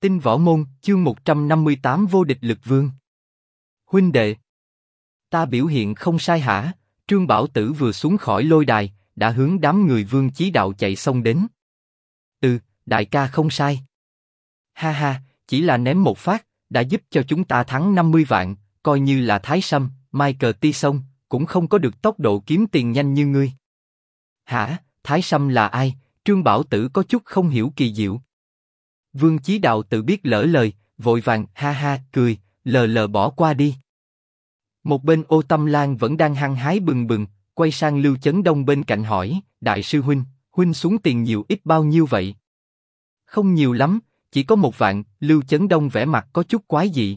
Tinh Võ Môn, chương 158 Vô địch lực vương. Huynh đệ, ta biểu hiện không sai hả? Trương Bảo Tử vừa xuống khỏi lôi đài, đã hướng đám người Vương Chí Đạo chạy xông đến. Đại ca không sai. Ha ha, chỉ là ném một phát, đã giúp cho chúng ta thắng 50 vạn, coi như là Thái Sâm, Michael Tyson, cũng không có được tốc độ kiếm tiền nhanh như ngươi. Hả, Thái Sâm là ai? Trương Bảo Tử có chút không hiểu kỳ diệu. Vương Chí Đạo tự biết lỡ lời, vội vàng ha ha cười, lờ bỏ qua đi. Một bên Ô Tâm Lan vẫn đang hăng hái bừng bừng, quay sang Lưu Chấn Đông bên cạnh hỏi, đại sư huynh xuống tiền nhiều ít bao nhiêu vậy? Không nhiều lắm, chỉ có 1 vạn. Lưu Chấn Đông vẻ mặt có chút quái dị.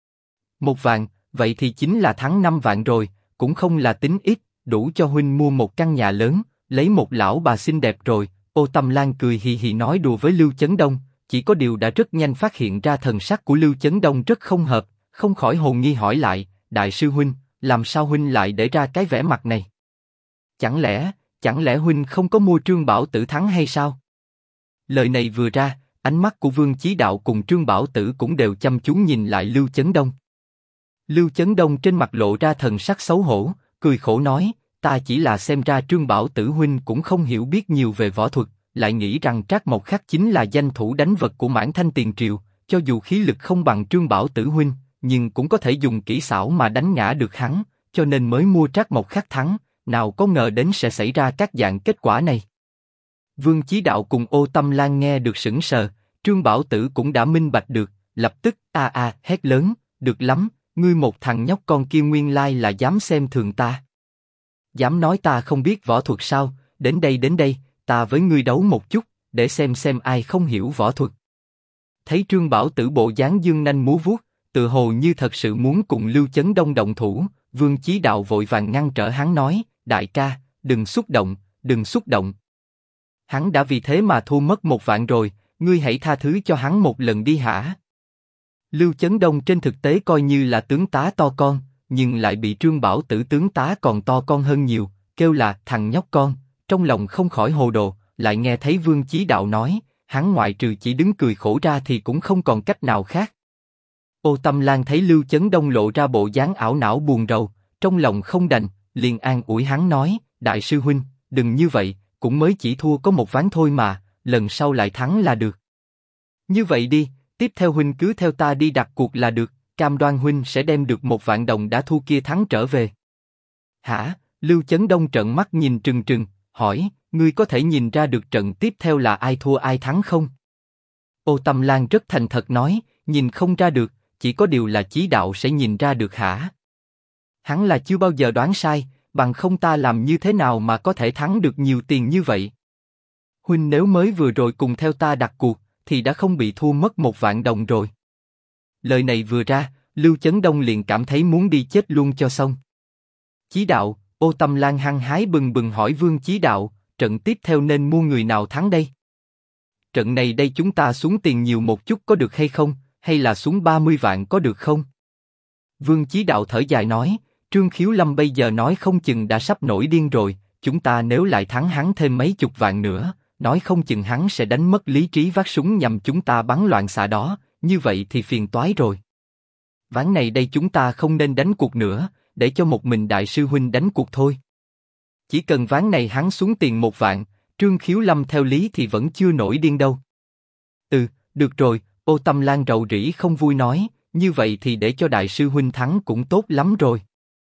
1 vạn, vậy thì chính là thắng 5 vạn rồi, cũng không là tính ít, đủ cho huynh mua một căn nhà lớn, lấy một lão bà xinh đẹp rồi. Ô Tâm Lan cười hì hì nói đùa với Lưu Chấn Đông, chỉ có điều đã rất nhanh phát hiện ra thần sắc của Lưu Chấn Đông rất không hợp, không khỏi hồ nghi hỏi lại, đại sư huynh, làm sao huynh lại để ra cái vẻ mặt này? Chẳng lẽ huynh không có mua Trương Bảo Tử thắng hay sao? Lời này vừa ra, ánh mắt của Vương Chí Đạo cùng Trương Bảo Tử cũng đều chăm chú nhìn lại Lưu Chấn Đông. Lưu Chấn Đông trên mặt lộ ra thần sắc xấu hổ, cười khổ nói, ta chỉ là xem ra Trương Bảo Tử huynh cũng không hiểu biết nhiều về võ thuật, lại nghĩ rằng Trác Mộc Khắc chính là danh thủ đánh vật của Mãn Thanh tiền triều, cho dù khí lực không bằng Trương Bảo Tử huynh, nhưng cũng có thể dùng kỹ xảo mà đánh ngã được hắn, cho nên mới mua Trác Mộc Khắc thắng, nào có ngờ đến sẽ xảy ra các dạng kết quả này. Vương Chí Đạo cùng Ô Tâm Lan nghe được sững sờ, Trương Bảo Tử cũng đã minh bạch được, lập tức hét lớn, được lắm, ngươi một thằng nhóc con kia nguyên lai là dám xem thường ta. Dám nói ta không biết võ thuật sao? Đến đây, ta với ngươi đấu một chút, để xem ai không hiểu võ thuật. Thấy Trương Bảo Tử bộ dáng dương nanh múa vuốt, tự hồ như thật sự muốn cùng Lưu Chấn Đông động thủ, Vương Chí Đạo vội vàng ngăn trở hắn nói, đại ca, đừng xúc động. Hắn đã vì thế mà thua mất 1 vạn rồi, ngươi hãy tha thứ cho hắn một lần đi hả? Lưu Chấn Đông trên thực tế coi như là tướng tá to con, nhưng lại bị Trương Bảo Tử tướng tá còn to con hơn nhiều, kêu là thằng nhóc con, trong lòng không khỏi hồ đồ, lại nghe thấy Vương Chí Đạo nói, hắn ngoại trừ chỉ đứng cười khổ ra thì cũng không còn cách nào khác. Ô Tâm Lan thấy Lưu Chấn Đông lộ ra bộ dáng ảo não buồn rầu, trong lòng không đành, liền an ủi hắn nói, đại sư huynh, đừng như vậy, cũng mới chỉ thua có 1 ván thôi mà, lần sau lại thắng là được. Như vậy đi, tiếp theo huynh cứ theo ta đi đặt cuộc là được, cam đoan huynh sẽ đem được 1 vạn đồng đã thua kia thắng trở về. Hả? Lưu Chấn Đông trợn mắt nhìn trừng trừng, hỏi, ngươi có thể nhìn ra được trận tiếp theo là ai thua ai thắng không? Ô Tâm Lan rất thành thật nói, nhìn không ra được, chỉ có điều là Chí Đạo sẽ nhìn ra được hả? Hắn là chưa bao giờ đoán sai, bằng không ta làm như thế nào mà có thể thắng được nhiều tiền như vậy? Huynh nếu mới vừa rồi cùng theo ta đặt cuộc, thì đã không bị thua mất 1 vạn đồng rồi. Lời này vừa ra, Lưu Chấn Đông liền cảm thấy muốn đi chết luôn cho xong. Chí Đạo, Ô Tâm Lan hăng hái bừng bừng hỏi Vương Chí Đạo, trận tiếp theo nên mua người nào thắng đây? Trận này đây chúng ta xuống tiền nhiều một chút có được hay không, hay là xuống 30 vạn có được không? Vương Chí Đạo thở dài nói, Trương Khiếu Lâm bây giờ nói không chừng đã sắp nổi điên rồi, chúng ta nếu lại thắng hắn thêm mấy chục vạn nữa, nói không chừng hắn sẽ đánh mất lý trí vác súng nhằm chúng ta bắn loạn xạ đó, như vậy thì phiền toái rồi. Ván này đây chúng ta không nên đánh cuộc nữa, để cho một mình đại sư huynh đánh cuộc thôi. Chỉ cần ván này hắn xuống tiền 1 vạn, Trương Khiếu Lâm theo lý thì vẫn chưa nổi điên đâu. Được rồi, Ô Tâm Lan rầu rĩ không vui nói, như vậy thì để cho đại sư huynh thắng cũng tốt lắm rồi.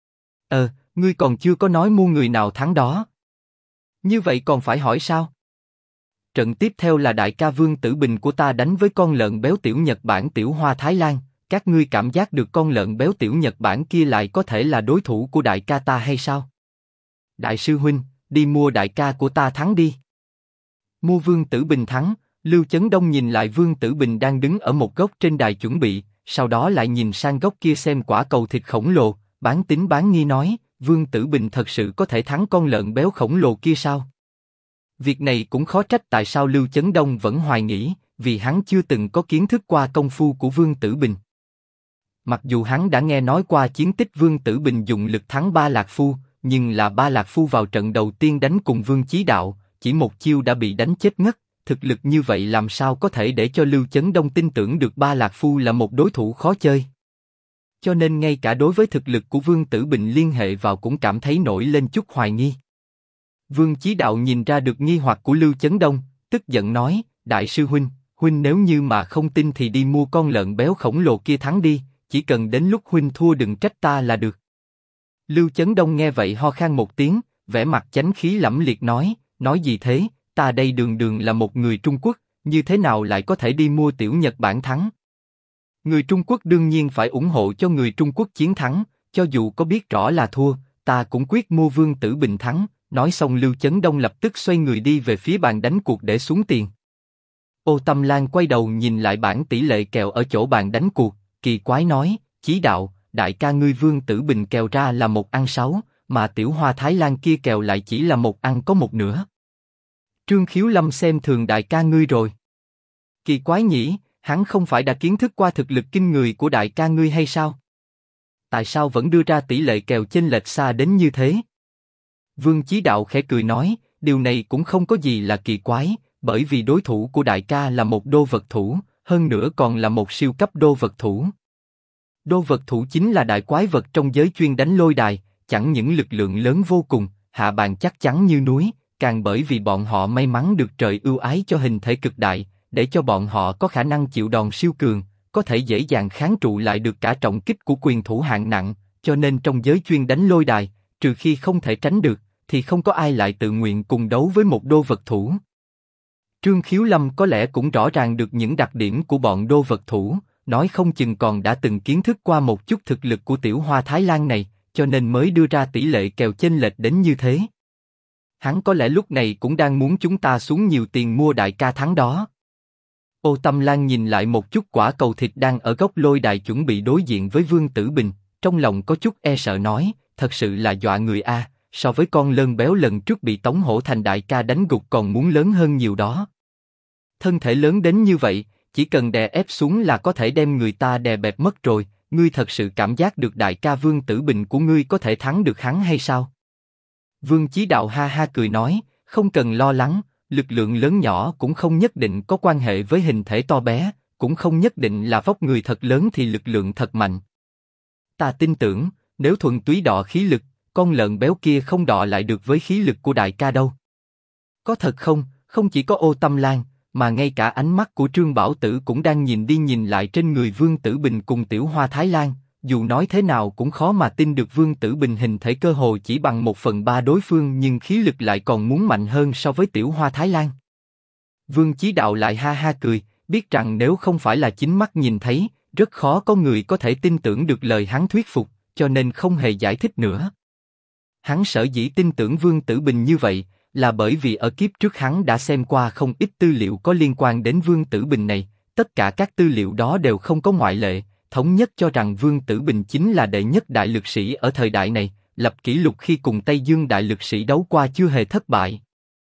Ngươi còn chưa có nói mua người nào thắng đó. Như vậy còn phải hỏi sao? Trận tiếp theo là đại ca Vương Tử Bình của ta đánh với con lợn béo tiểu Nhật Bản tiểu Hoa Thái Lan, các ngươi cảm giác được con lợn béo tiểu Nhật Bản kia lại có thể là đối thủ của đại ca ta hay sao? Đại sư huynh, đi mua đại ca của ta thắng đi. Mua Vương Tử Bình thắng. Lưu Chấn Đông nhìn lại Vương Tử Bình đang đứng ở một góc trên đài chuẩn bị, sau đó lại nhìn sang góc kia xem quả cầu thịt khổng lồ, bán tín bán nghi nói, Vương Tử Bình thật sự có thể thắng con lợn béo khổng lồ kia sao? Việc này cũng khó trách tại sao Lưu Chấn Đông vẫn hoài nghĩ, vì hắn chưa từng có kiến thức qua công phu của Vương Tử Bình. Mặc dù hắn đã nghe nói qua chiến tích Vương Tử Bình dùng lực thắng Ba Lạc Phu, nhưng là Ba Lạc Phu vào trận đầu tiên đánh cùng Vương Chí Đạo, chỉ một chiêu đã bị đánh chết ngất, thực lực như vậy làm sao có thể để cho Lưu Chấn Đông tin tưởng được Ba Lạc Phu là một đối thủ khó chơi. Cho nên ngay cả đối với thực lực của Vương Tử Bình liên hệ vào cũng cảm thấy nổi lên chút hoài nghi. Vương Chí Đạo nhìn ra được nghi hoặc của Lưu Chấn Đông, tức giận nói, Đại sư huynh, huynh nếu như mà không tin thì đi mua con lợn béo khổng lồ kia thắng đi, chỉ cần đến lúc huynh thua đừng trách ta là được. Lưu Chấn Đông nghe vậy ho khan một tiếng, vẻ mặt chánh khí lẫm liệt nói gì thế, ta đây đường đường là một người Trung Quốc, như thế nào lại có thể đi mua tiểu Nhật Bản thắng? Người Trung Quốc đương nhiên phải ủng hộ cho người Trung Quốc chiến thắng, cho dù có biết rõ là thua, ta cũng quyết mua Vương Tử Bình thắng. Nói xong Lưu Chấn Đông lập tức xoay người đi về phía bàn đánh cuộc để xuống tiền. Ô Tâm Lan quay đầu nhìn lại bảng tỷ lệ kèo ở chỗ bàn đánh cuộc, kỳ quái nói, Chí Đạo, đại ca ngươi Vương Tử Bình kèo ra là 1/6, mà Tiểu Hoa Thái Lan kia kèo lại chỉ là 1/1/2. Trương Khiếu Lâm xem thường đại ca ngươi rồi. Kỳ quái nhỉ, hắn không phải đã kiến thức qua thực lực kinh người của đại ca ngươi hay sao? Tại sao vẫn đưa ra tỷ lệ kèo chênh lệch xa đến như thế? Vương Chí Đạo khẽ cười nói, điều này cũng không có gì là kỳ quái, bởi vì đối thủ của đại ca là một đô vật thủ, hơn nữa còn là một siêu cấp đô vật thủ. Đô vật thủ chính là đại quái vật trong giới chuyên đánh lôi đài, chẳng những lực lượng lớn vô cùng, hạ bàn chắc chắn như núi, càng bởi vì bọn họ may mắn được trời ưu ái cho hình thể cực đại, để cho bọn họ có khả năng chịu đòn siêu cường, có thể dễ dàng kháng trụ lại được cả trọng kích của quyền thủ hạng nặng, cho nên trong giới chuyên đánh lôi đài, trừ khi không thể tránh được, thì không có ai lại tự nguyện cùng đấu với một đô vật thủ. Trương Khiếu Lâm có lẽ cũng rõ ràng được những đặc điểm của bọn đô vật thủ, nói không chừng còn đã từng kiến thức qua một chút thực lực của Tiểu Hoa Thái Lan này, cho nên mới đưa ra tỷ lệ kèo chênh lệch đến như thế. Hắn có lẽ lúc này cũng đang muốn chúng ta xuống nhiều tiền mua đại ca thắng đó. Ô Tâm Lan nhìn lại một chút quả cầu thịt đang ở góc lôi đài chuẩn bị đối diện với Vương Tử Bình, trong lòng có chút e sợ nói, thật sự là dọa người a, so với con lợn béo lần trước bị Tống Hổ Thành đại ca đánh gục còn muốn lớn hơn nhiều đó. Thân thể lớn đến như vậy, chỉ cần đè ép xuống là có thể đem người ta đè bẹp mất rồi, ngươi thật sự cảm giác được đại ca Vương Tử Bình của ngươi có thể thắng được hắn hay sao? Vương Chí Đạo ha ha cười nói, không cần lo lắng, lực lượng lớn nhỏ cũng không nhất định có quan hệ với hình thể to bé, cũng không nhất định là vóc người thật lớn thì lực lượng thật mạnh. Ta tin tưởng, nếu thuần túy đọ khí lực, con lợn béo kia không đọ lại được với khí lực của đại ca đâu. Có thật không? Không chỉ có Ô Tâm Lan, mà ngay cả ánh mắt của Trương Bảo Tử cũng đang nhìn đi nhìn lại trên người Vương Tử Bình cùng Tiểu Hoa Thái Lan. Dù nói thế nào cũng khó mà tin được Vương Tử Bình hình thể cơ hồ chỉ bằng 1/3 đối phương nhưng khí lực lại còn muốn mạnh hơn so với Tiểu Hoa Thái Lan. Vương Chí Đạo lại ha ha cười, biết rằng nếu không phải là chính mắt nhìn thấy, rất khó có người có thể tin tưởng được lời hắn thuyết phục, cho nên không hề giải thích nữa. Hắn sở dĩ tin tưởng Vương Tử Bình như vậy, là bởi vì ở kiếp trước hắn đã xem qua không ít tư liệu có liên quan đến Vương Tử Bình này, tất cả các tư liệu đó đều không có ngoại lệ, thống nhất cho rằng Vương Tử Bình chính là đệ nhất đại lực sĩ ở thời đại này, lập kỷ lục khi cùng Tây Dương đại lực sĩ đấu qua chưa hề thất bại.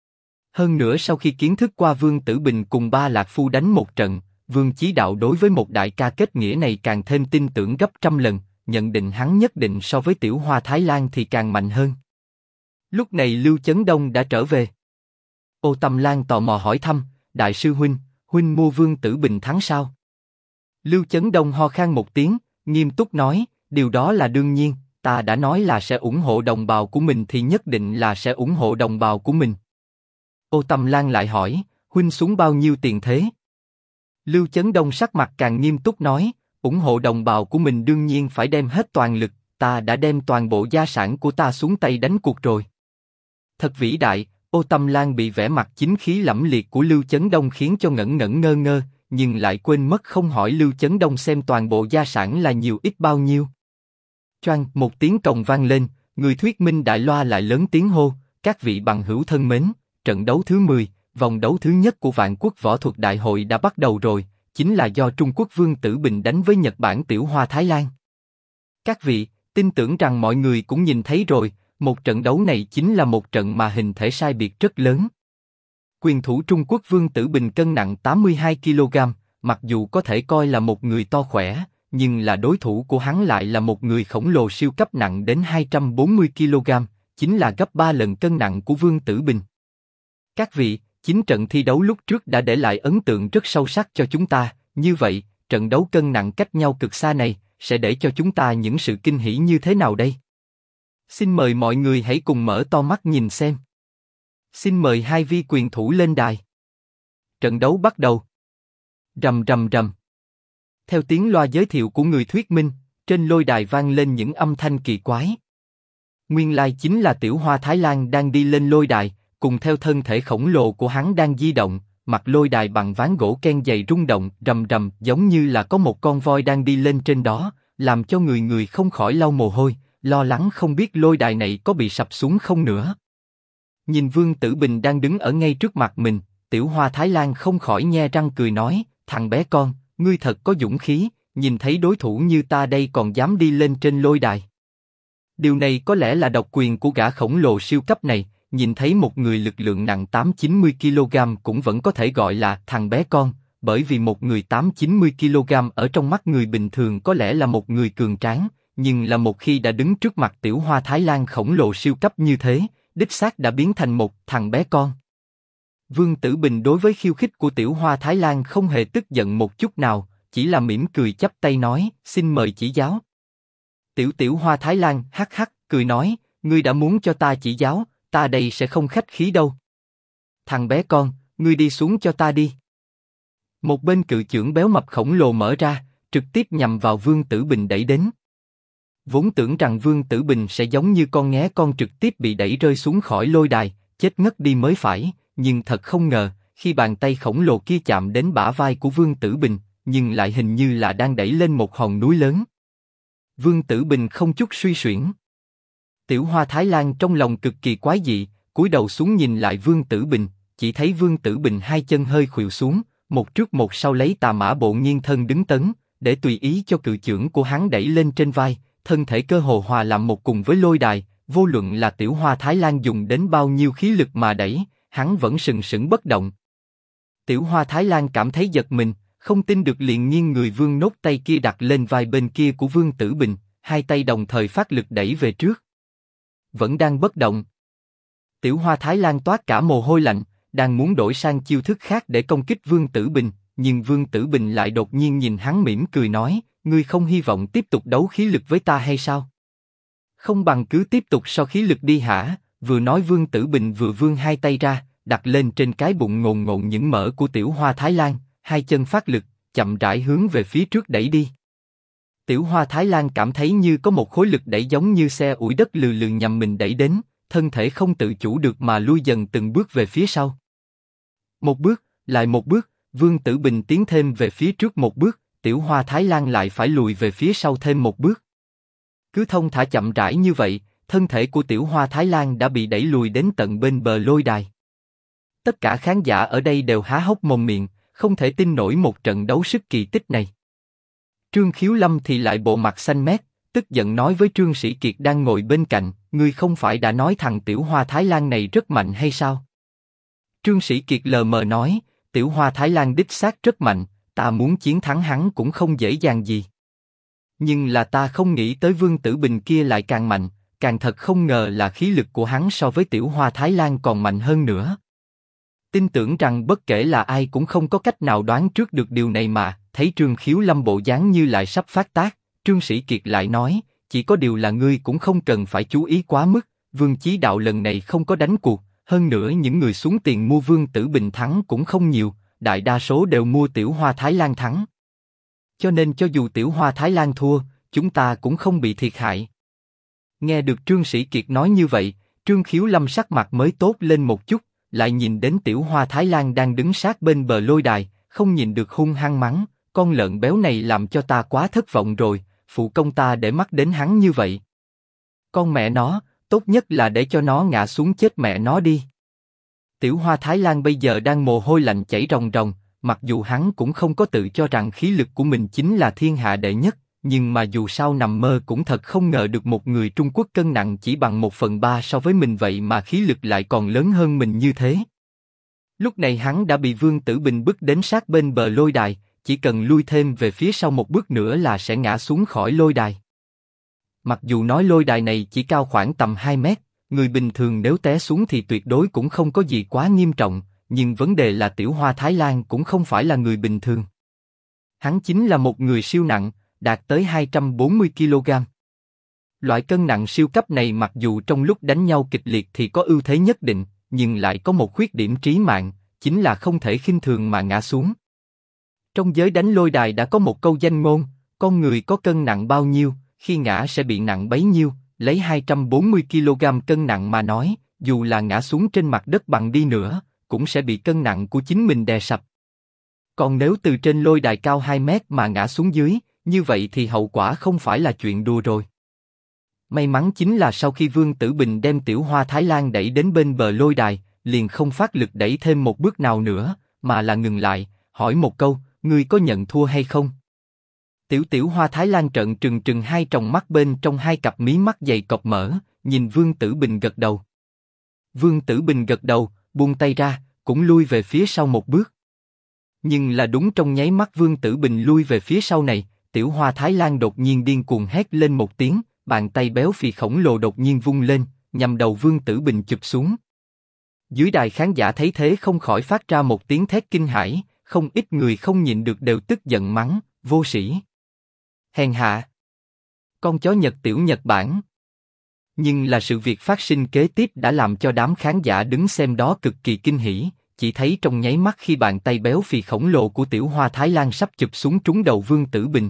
Hơn nữa sau khi kiến thức qua Vương Tử Bình cùng Ba Lạc Phu đánh một trận, Vương Chí Đạo đối với một đại ca kết nghĩa này càng thêm tin tưởng gấp trăm lần, nhận định hắn nhất định so với Tiểu Hoa Thái Lan thì càng mạnh hơn. Lúc này Lưu Chấn Đông đã trở về. Ô Tâm Lan tò mò hỏi thăm, đại sư huynh mua Vương Tử Bình thắng sao? Lưu Chấn Đông ho khan một tiếng, nghiêm túc nói, điều đó là đương nhiên, ta đã nói là sẽ ủng hộ đồng bào của mình thì nhất định là sẽ ủng hộ đồng bào của mình. Ô Tâm Lan lại hỏi, huynh xuống bao nhiêu tiền thế? Lưu Chấn Đông sắc mặt càng nghiêm túc nói, ủng hộ đồng bào của mình đương nhiên phải đem hết toàn lực, ta đã đem toàn bộ gia sản của ta xuống tay đánh cuộc rồi. Thật vĩ đại, Ô Tâm Lan bị vẻ mặt chính khí lẫm liệt của Lưu Chấn Đông khiến cho ngẩn ngẩn ngơ ngơ, nhưng lại quên mất không hỏi Lưu Chấn Đông xem toàn bộ gia sản là nhiều ít bao nhiêu. Choang, một tiếng cồng vang lên, người thuyết minh đại loa lại lớn tiếng hô, các vị bằng hữu thân mến, trận đấu thứ 10, vòng đấu thứ nhất của Vạn Quốc Võ Thuật Đại hội đã bắt đầu rồi, chính là do Trung Quốc Vương Tử Bình đánh với Nhật Bản Tiểu Hoa Thái Lan. Các vị, tin tưởng rằng mọi người cũng nhìn thấy rồi, một trận đấu này chính là một trận mà hình thể sai biệt rất lớn. Quyền thủ Trung Quốc Vương Tử Bình cân nặng 82 kg, mặc dù có thể coi là một người to khỏe, nhưng là đối thủ của hắn lại là một người khổng lồ siêu cấp nặng đến 240 kg, chính là gấp 3 lần cân nặng của Vương Tử Bình. Các vị, Chính trận thi đấu lúc trước đã để lại ấn tượng rất sâu sắc cho chúng ta, như vậy, trận đấu cân nặng cách nhau cực xa này, sẽ để cho chúng ta những sự kinh hỉ như thế nào đây? Xin mời mọi người hãy cùng mở to mắt nhìn xem. Xin mời hai vi quyền thủ lên đài. Trận đấu bắt đầu. Rầm rầm rầm. Theo tiếng loa giới thiệu của người thuyết minh, trên lôi đài vang lên những âm thanh kỳ quái. Nguyên lai chính là Tiểu Hoa Thái Lan đang đi lên lôi đài, cùng theo thân thể khổng lồ của hắn đang di động, mặt lôi đài bằng ván gỗ ken dày rung động, rầm rầm, giống như là có một con voi đang đi lên trên đó, làm cho người người không khỏi lau mồ hôi, lo lắng không biết lôi đài này có bị sập xuống không nữa. Nhìn Vương Tử Bình đang đứng ở ngay trước mặt mình, Tiểu Hoa Thái Lan không khỏi nhe răng cười nói, thằng bé con, ngươi thật có dũng khí, nhìn thấy đối thủ như ta đây còn dám đi lên trên lôi đài. Điều này có lẽ là độc quyền của gã khổng lồ siêu cấp này, nhìn thấy một người lực lượng nặng 8-90 kg cũng vẫn có thể gọi là thằng bé con, bởi vì một người 8-90 kg ở trong mắt người bình thường có lẽ là một người cường tráng, nhưng là một khi đã đứng trước mặt Tiểu Hoa Thái Lan khổng lồ siêu cấp như thế, đích xác đã biến thành một thằng bé con. Vương Tử Bình đối với khiêu khích của Tiểu Hoa Thái Lan không hề tức giận một chút nào, chỉ là mỉm cười chắp tay nói, xin mời chỉ giáo. Tiểu Hoa Thái Lan hắc hắc cười nói, ngươi đã muốn cho ta chỉ giáo, ta đây sẽ không khách khí đâu. Thằng bé con, ngươi đi xuống cho ta đi. Một bên cự chưởng béo mập khổng lồ mở ra, trực tiếp nhằm vào Vương Tử Bình đẩy đến. Vốn tưởng rằng Vương Tử Bình sẽ giống như con nghé con trực tiếp bị đẩy rơi xuống khỏi lôi đài, chết ngất đi mới phải, nhưng thật không ngờ, khi bàn tay khổng lồ kia chạm đến bả vai của Vương Tử Bình, nhưng lại hình như là đang đẩy lên một hòn núi lớn. Vương Tử Bình không chút suy xuyển. Tiểu Hoa Thái Lan trong lòng cực kỳ quái dị, cúi đầu xuống nhìn lại Vương Tử Bình, chỉ thấy Vương Tử Bình hai chân hơi khuỵu xuống, một trước một sau lấy Tà Mã Bộ nghiêng thân đứng tấn, để tùy ý cho cự chưởng của hắn đẩy lên trên vai, thân thể cơ hồ hòa làm một cùng với lôi đài, vô luận là Tiểu Hoa Thái Lan dùng đến bao nhiêu khí lực mà đẩy, hắn vẫn sừng sững bất động. Tiểu Hoa Thái Lan cảm thấy giật mình, không tin được liền nghiêng người vươn nốt tay kia đặt lên vai bên kia của Vương Tử Bình, hai tay đồng thời phát lực đẩy về trước. Vẫn đang bất động. Tiểu Hoa Thái Lan toát cả mồ hôi lạnh, đang muốn đổi sang chiêu thức khác để công kích Vương Tử Bình, nhưng Vương Tử Bình lại đột nhiên nhìn hắn mỉm cười nói, ngươi không hy vọng tiếp tục đấu khí lực với ta hay sao? Không bằng cứ tiếp tục so khí lực đi hả? Vừa nói Vương Tử Bình vừa vươn hai tay ra, đặt lên trên cái bụng ngồn ngộn những mỡ của Tiểu Hoa Thái Lan, hai chân phát lực, chậm rãi hướng về phía trước đẩy đi. Tiểu Hoa Thái Lan cảm thấy như có một khối lực đẩy giống như xe ủi đất lừ lừ nhằm mình đẩy đến, thân thể không tự chủ được mà lui dần từng bước về phía sau. Một bước, lại một bước, Vương Tử Bình tiến thêm về phía trước một bước, Tiểu Hoa Thái Lan lại phải lùi về phía sau thêm một bước. Cứ thông thả chậm rãi như vậy, thân thể của Tiểu Hoa Thái Lan đã bị đẩy lùi đến tận bên bờ lôi đài. Tất cả khán giả ở đây đều há hốc mồm miệng, không thể tin nổi một trận đấu sức kỳ tích này. Trương Khiếu Lâm thì lại bộ mặt xanh mét, tức giận nói với Trương Sĩ Kiệt đang ngồi bên cạnh, ngươi không phải đã nói thằng Tiểu Hoa Thái Lan này rất mạnh hay sao? Trương Sĩ Kiệt lờ mờ nói, Tiểu Hoa Thái Lan đích xác rất mạnh, ta muốn chiến thắng hắn cũng không dễ dàng gì. Nhưng là ta không nghĩ tới Vương Tử Bình kia lại càng mạnh, càng thật không ngờ là khí lực của hắn so với Tiểu Hoa Thái Lan còn mạnh hơn nữa. Tin tưởng rằng bất kể là ai cũng không có cách nào đoán trước được điều này mà. Thấy Trương Khiếu Lâm bộ dáng như lại sắp phát tác, Trương Sĩ Kiệt lại nói, chỉ có điều là ngươi cũng không cần phải chú ý quá mức, Vương Chí Đạo lần này không có đánh cuộc, hơn nữa những người xuống tiền mua Vương Tử Bình thắng cũng không nhiều, đại đa số đều mua Tiểu Hoa Thái Lan thắng. Cho nên cho dù Tiểu Hoa Thái Lan thua, chúng ta cũng không bị thiệt hại. Nghe được Trương Sĩ Kiệt nói như vậy, Trương Khiếu Lâm sắc mặt mới tốt lên một chút, lại nhìn đến Tiểu Hoa Thái Lan đang đứng sát bên bờ lôi đài, không nhìn được hung hăng mắng. Con lợn béo này làm cho ta quá thất vọng rồi, phụ công ta để mắt đến hắn như vậy. Con mẹ nó, tốt nhất là để cho nó ngã xuống chết mẹ nó đi. Tiểu Hoa Thái Lan bây giờ đang mồ hôi lạnh chảy ròng ròng, mặc dù hắn cũng không có tự cho rằng khí lực của mình chính là thiên hạ đệ nhất, nhưng mà dù sao nằm mơ cũng thật không ngờ được một người Trung Quốc cân nặng chỉ bằng 1/3 so với mình vậy mà khí lực lại còn lớn hơn mình như thế. Lúc này hắn đã bị Vương Tử Bình bức đến sát bên bờ lôi đài, chỉ cần lui thêm về phía sau một bước nữa là sẽ ngã xuống khỏi lôi đài. Mặc dù nói lôi đài này chỉ cao khoảng tầm 2 mét, người bình thường nếu té xuống thì tuyệt đối cũng không có gì quá nghiêm trọng, nhưng vấn đề là Tiểu Hoa Thái Lan cũng không phải là người bình thường. Hắn chính là một người siêu nặng, đạt tới 240 kg. Loại cân nặng siêu cấp này mặc dù trong lúc đánh nhau kịch liệt thì có ưu thế nhất định, nhưng lại có một khuyết điểm trí mạng, chính là không thể khinh thường mà ngã xuống. Trong giới đánh lôi đài đã có một câu danh ngôn, con người có cân nặng bao nhiêu, khi ngã sẽ bị nặng bấy nhiêu, lấy 240 kg cân nặng mà nói, dù là ngã xuống trên mặt đất bằng đi nữa, cũng sẽ bị cân nặng của chính mình đè sập. Còn nếu từ trên lôi đài cao 2 mét mà ngã xuống dưới, như vậy thì hậu quả không phải là chuyện đùa rồi. May mắn chính là sau khi Vương Tử Bình đem Tiểu Hoa Thái Lan đẩy đến bên bờ lôi đài, liền không phát lực đẩy thêm một bước nào nữa, mà là ngừng lại, hỏi một câu, ngươi có nhận thua hay không? Tiểu Hoa Thái Lan trợn trừng trừng hai tròng mắt bên trong hai cặp mí mắt dày cọp mỡ, nhìn Vương Tử Bình gật đầu. Vương Tử Bình gật đầu, buông tay ra, cũng lui về phía sau một bước. Nhưng là đúng trong nháy mắt Vương Tử Bình lui về phía sau này, Tiểu Hoa Thái Lan đột nhiên điên cuồng hét lên một tiếng, bàn tay béo phì khổng lồ đột nhiên vung lên, nhằm đầu Vương Tử Bình chụp xuống. Dưới đài khán giả thấy thế không khỏi phát ra một tiếng thét kinh hãi, không ít người không nhịn được đều tức giận mắng, vô sĩ, hèn hạ, con chó Nhật Tiểu Nhật Bản. Nhưng là sự việc phát sinh kế tiếp đã làm cho đám khán giả đứng xem đó cực kỳ kinh hỉ, chỉ thấy trong nháy mắt khi bàn tay béo phì khổng lồ của Tiểu Hoa Thái Lan sắp chụp xuống trúng đầu Vương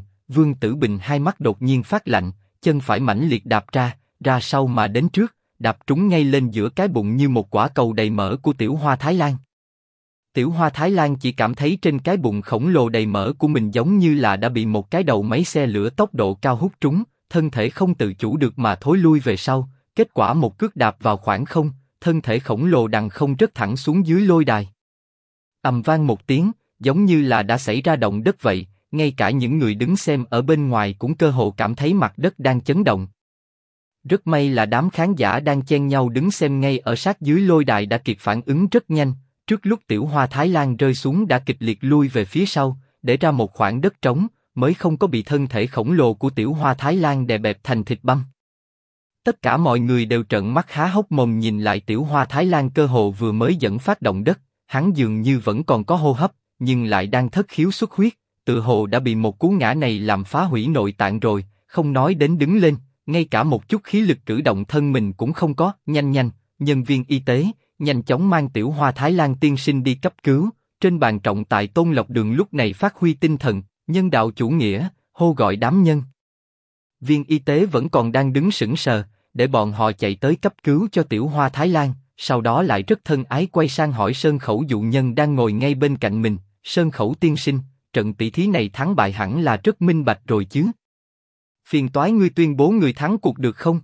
Tử Bình hai mắt đột nhiên phát lạnh, chân phải mãnh liệt đạp ra sau mà đến trước, đạp trúng ngay lên giữa cái bụng như một quả cầu đầy mỡ của Tiểu Hoa Thái Lan. Tiểu Hoa Thái Lan chỉ cảm thấy trên cái bụng khổng lồ đầy mỡ của mình giống như là đã bị một cái đầu máy xe lửa tốc độ cao hút trúng, thân thể không tự chủ được mà thối lui về sau, kết quả một cước đạp vào khoảng không, thân thể khổng lồ đằng không rớt thẳng xuống dưới lôi đài. Ầm vang một tiếng, giống như là đã xảy ra động đất vậy, ngay cả những người đứng xem ở bên ngoài cũng cơ hồ cảm thấy mặt đất đang chấn động. Rất may là đám khán giả đang chen nhau đứng xem ngay ở sát dưới lôi đài đã kịp phản ứng rất nhanh, trước lúc Tiểu Hoa Thái Lan rơi xuống đã kịch liệt lui về phía sau, để ra một khoảng đất trống, mới không có bị thân thể khổng lồ của Tiểu Hoa Thái Lan đè bẹp thành thịt băm. Tất cả mọi người đều trợn mắt há hốc mồm nhìn lại Tiểu Hoa Thái Lan cơ hồ vừa mới dẫn phát động đất, hắn dường như vẫn còn có hô hấp, nhưng lại đang thất khiếu xuất huyết, tự hồ đã bị một cú ngã này làm phá hủy nội tạng rồi, không nói đến đứng lên, ngay cả một chút khí lực cử động thân mình cũng không có. Nhanh, nhân viên y tế, nhanh chóng mang Tiểu Hoa Thái Lan tiên sinh đi cấp cứu. Trên bàn trọng tài Tôn Lộc Đường lúc này phát huy tinh thần, nhân đạo chủ nghĩa, hô gọi đám nhân viên y tế vẫn còn đang đứng sững sờ, để bọn họ chạy tới cấp cứu cho Tiểu Hoa Thái Lan. Sau đó lại rất thân ái quay sang hỏi Sơn Khẩu dụ nhân đang ngồi ngay bên cạnh mình, Sơn Khẩu tiên sinh, trận tỷ thí này thắng bại hẳn là rất minh bạch rồi chứ? Phiền toái ngươi tuyên bố người thắng cuộc được không?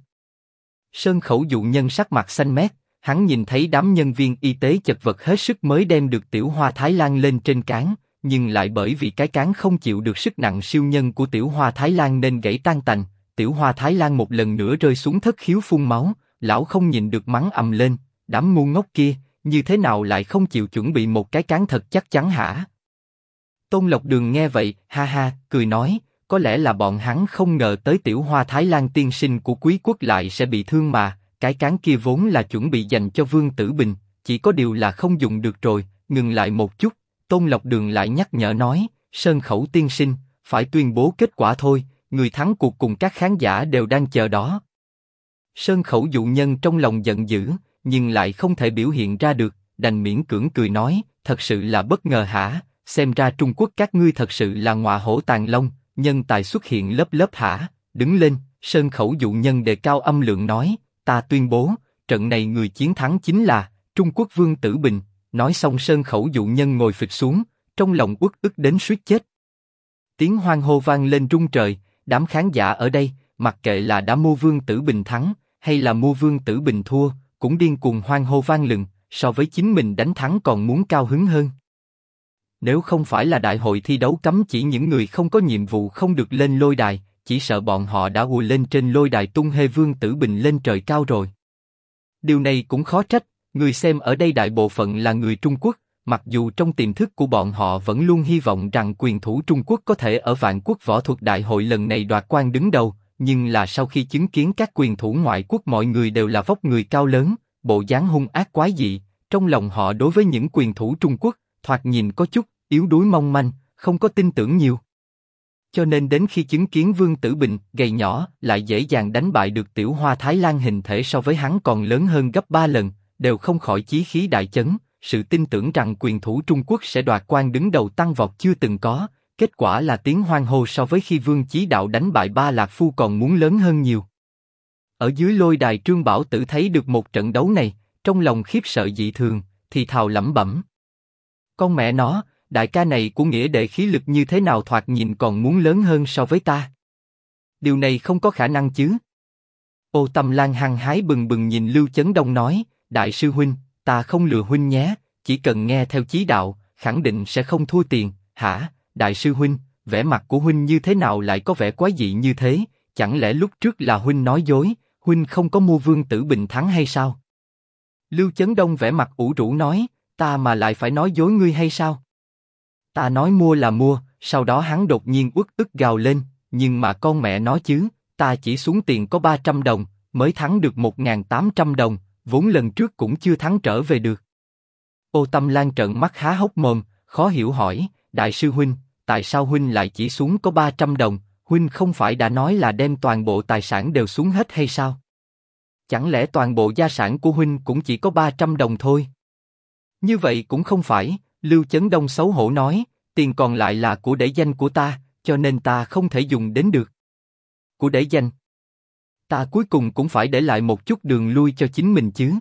Sơn Khẩu dụ nhân sắc mặt xanh mét, hắn nhìn thấy đám nhân viên y tế chật vật hết sức mới đem được Tiểu Hoa Thái Lan lên trên cán, nhưng lại bởi vì cái cán không chịu được sức nặng siêu nhân của Tiểu Hoa Thái Lan nên gãy tan tành. Tiểu Hoa Thái Lan một lần nữa rơi xuống thất khiếu phun máu, lão không nhịn được mắng ầm lên, đám ngu ngốc kia, như thế nào lại không chịu chuẩn bị một cái cán thật chắc chắn hả? Tôn Lộc Đường nghe vậy, ha ha, cười nói, có lẽ là bọn hắn không ngờ tới Tiểu Hoa Thái Lan tiên sinh của Quý quốc lại sẽ bị thương mà, cái cán kia vốn là chuẩn bị dành cho Vương Tử Bình, chỉ có điều là không dùng được rồi. Ngừng lại một chút, Tôn Lộc Đường lại nhắc nhở nói, Sơn Khẩu tiên sinh, phải tuyên bố kết quả thôi, người thắng cuộc cùng các khán giả đều đang chờ đó. Sơn Khẩu dụ nhân trong lòng giận dữ, nhưng lại không thể biểu hiện ra được, đành miễn cưỡng cười nói, thật sự là bất ngờ hả, xem ra Trung Quốc các ngươi thật sự là ngọa hổ tàng long, nhân tài xuất hiện lớp lớp hả? Đứng lên, Sơn Khẩu dụ nhân đề cao âm lượng nói, ta tuyên bố, trận này người chiến thắng chính là Trung Quốc Vương Tử Bình. Nói xong Sơn Khẩu dụ nhân ngồi phịch xuống, trong lòng uất ức đến suýt chết. Tiếng hoan hô vang lên rung trời, đám khán giả ở đây, mặc kệ là đã mua Vương Tử Bình thắng, hay là mua Vương Tử Bình thua, cũng điên cuồng hoan hô vang lừng, so với chính mình đánh thắng còn muốn cao hứng hơn. Nếu không phải là đại hội thi đấu cấm chỉ những người không có nhiệm vụ không được lên lôi đài, chỉ sợ bọn họ đã ùa lên trên lôi đài tung hê Vương Tử Bình lên trời cao rồi. Điều này cũng khó trách, người xem ở đây đại bộ phận là người Trung Quốc, mặc dù trong tiềm thức của bọn họ vẫn luôn hy vọng rằng quyền thủ Trung Quốc có thể ở Vạn Quốc Võ Thuật Đại hội lần này đoạt quan đứng đầu, nhưng là sau khi chứng kiến các quyền thủ ngoại quốc mọi người đều là vóc người cao lớn, bộ dáng hung ác quái dị, trong lòng họ đối với những quyền thủ Trung Quốc, thoạt nhìn có chút yếu đuối mong manh, không có tin tưởng nhiều. Cho nên đến khi chứng kiến Vương Tử Bình gầy nhỏ lại dễ dàng đánh bại được Tiểu Hoa Thái Lan hình thể so với hắn còn lớn hơn gấp 3 lần, đều không khỏi chí khí đại chấn, sự tin tưởng rằng quyền thủ Trung Quốc sẽ đoạt quan đứng đầu tăng vọt chưa từng có, kết quả là tiếng hoan hô so với khi Vương Chí Đạo đánh bại Ba Lạc Phu còn muốn lớn hơn nhiều. Ở dưới lôi đài Trương Bảo Tử thấy được một trận đấu này, trong lòng khiếp sợ dị thường, thì thào lẩm bẩm. Con mẹ nó, đại ca này của nghĩa đệ khí lực như thế nào thoạt nhìn còn muốn lớn hơn so với ta. Điều này không có khả năng chứ. Ô Tâm Lan hăng hái bừng bừng nhìn Lưu Chấn Đông nói, đại sư huynh, ta không lừa huynh nhé, chỉ cần nghe theo chí đạo, khẳng định sẽ không thua tiền. Hả, đại sư huynh, vẻ mặt của huynh như thế nào lại có vẻ quái dị như thế, chẳng lẽ lúc trước là huynh nói dối, huynh không có mua Vương Tử Bình thắng hay sao? Lưu Chấn Đông vẻ mặt ủ rũ nói, ta mà lại phải nói dối ngươi hay sao? Ta nói mua là mua, sau đó hắn đột nhiên uất ức gào lên, nhưng mà con mẹ nó chứ, ta chỉ xuống tiền có 300 đồng, mới thắng được 1.800 đồng, vốn lần trước cũng chưa thắng trở về được. Ô Tâm Lan trợn mắt há hốc mồm, khó hiểu hỏi, đại sư huynh, tại sao huynh lại chỉ xuống có 300 đồng, huynh không phải đã nói là đem toàn bộ tài sản đều xuống hết hay sao? Chẳng lẽ toàn bộ gia sản của huynh cũng chỉ có 300 đồng thôi? Như vậy cũng không phải, Lưu Chấn Đông xấu hổ nói, tiền còn lại là của để danh của ta, cho nên ta không thể dùng đến được. Của để danh? Ta cuối cùng cũng phải để lại một chút đường lui cho chính mình chứ.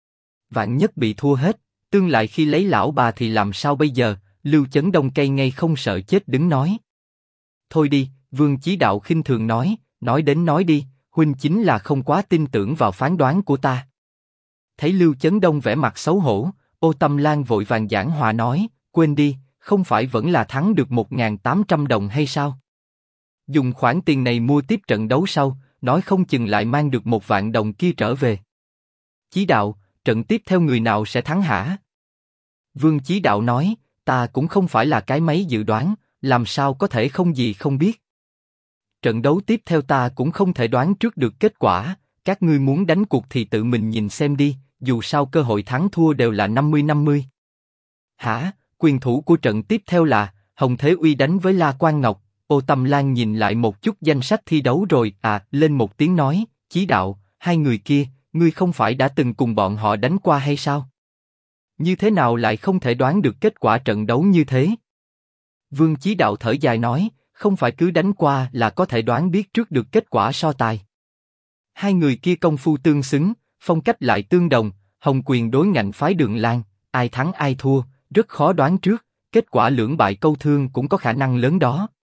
Vạn nhất bị thua hết, tương lai khi lấy lão bà thì làm sao bây giờ? Lưu Chấn Đông cay ngay không sợ chết đứng nói. Thôi đi, Vương Chí Đạo khinh thường nói đến nói đi, huynh chính là không quá tin tưởng vào phán đoán của ta. Thấy Lưu Chấn Đông vẻ mặt xấu hổ, Ô Tâm Lan vội vàng giảng hòa nói, quên đi, không phải vẫn là thắng được 1.800 đồng hay sao? Dùng khoản tiền này mua tiếp trận đấu sau, nói không chừng lại mang được 1.000.000 đồng kia trở về. Chí Đạo, trận tiếp theo người nào sẽ thắng hả? Vương Chí Đạo nói, ta cũng không phải là cái máy dự đoán, làm sao có thể không gì không biết. Trận đấu tiếp theo ta cũng không thể đoán trước được kết quả, các ngươi muốn đánh cuộc thì tự mình nhìn xem đi, dù sao cơ hội thắng thua đều là 50-50. Hả, quyền thủ của trận tiếp theo là Hồng Thế Uy đánh với La Quang Ngọc. Ô Tâm Lan nhìn lại một chút danh sách thi đấu rồi lên một tiếng nói, Chí Đạo, hai người kia, ngươi không phải đã từng cùng bọn họ đánh qua hay sao? Như thế nào lại không thể đoán được kết quả trận đấu như thế? Vương Chí Đạo thở dài nói, không phải cứ đánh qua là có thể đoán biết trước được kết quả so tài. Hai người kia công phu tương xứng, phong cách lại tương đồng, Hồng Quyền đối ngạnh phái Đường Lan, ai thắng ai thua, rất khó đoán trước, kết quả lưỡng bại câu thương cũng có khả năng lớn đó.